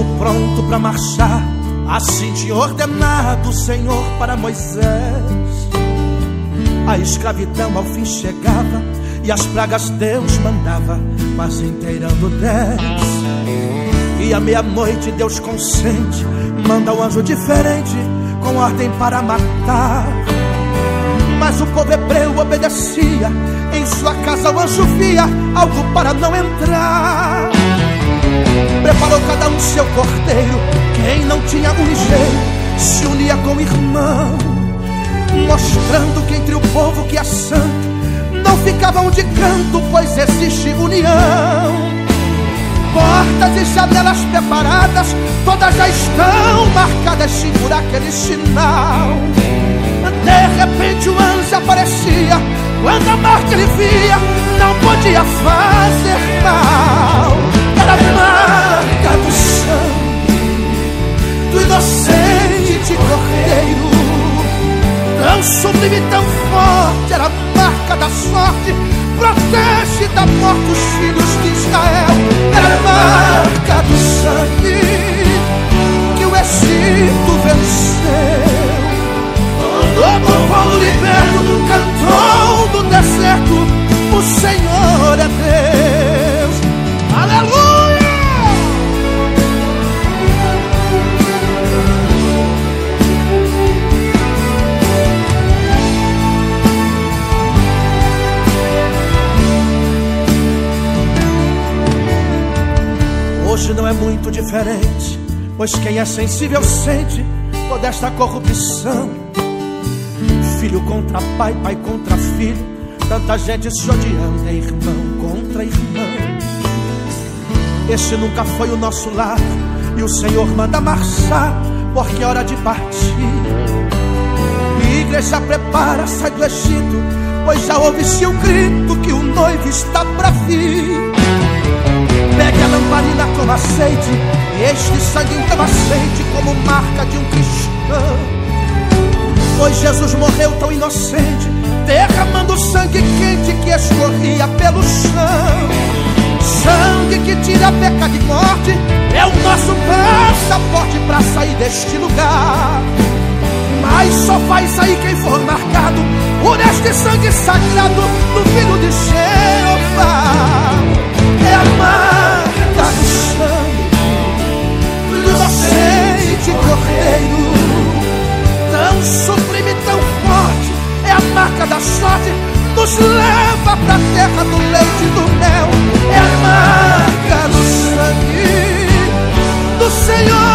povo pronto para marchar, assim tinha ordenado o Senhor para Moisés. A escravidão ao fim chegava e as pragas Deus mandava, mas inteirando 10. E à meia-noite Deus consente, manda um anjo diferente com ordem para matar. Mas o povo hebreu obedecia, em sua casa o anjo via algo para não entrar. Preparou cada um seu cordeiro, quem não tinha um ligeiro se unia com o irmão, mostrando que entre o povo que é santo não ficavam de canto, pois existe união. Portas e janelas preparadas, todas já estão marcadas por aquele sinal. De repente o anjo aparecia, quando a marca ele via, não podia fazer mal. Era a marca do sangue do inocente cordeiro, tão sublime, tão forte, era a marca da sorte, protege da morte os filhos de Israel. Era a marca do sangue que o Egito venceu. Todo o povo liberto cantou no deserto: o Senhor é Deus. Aleluia! Hoje não é muito diferente, pois quem é sensível sente toda esta corrupção. Filho contra pai, pai contra filho, tanta gente se odiando, é irmão contra irmão. Este nunca foi o nosso lar, e o Senhor manda marchar, porque é hora de partir. Igreja prepara, sai do Egito, pois já ouvi-se o grito que o noivo está para vir. Pegue a lamparina com azeite, e este sangue então aceite como marca de um cristão. Pois Jesus morreu tão inocente, derramando sangue quente que escorria pelo chão. Sangue que tira pecado e morte, é o nosso passaporte para sair deste lugar. Mas só vai sair quem for marcado por este sangue sagrado do Filho de Jeová. É a marca do sangue do inocente cordeiro, tão sublime, tão forte, é a marca da sorte, nos leva pra terra do leite e do mel. É a marca do sangue do Senhor.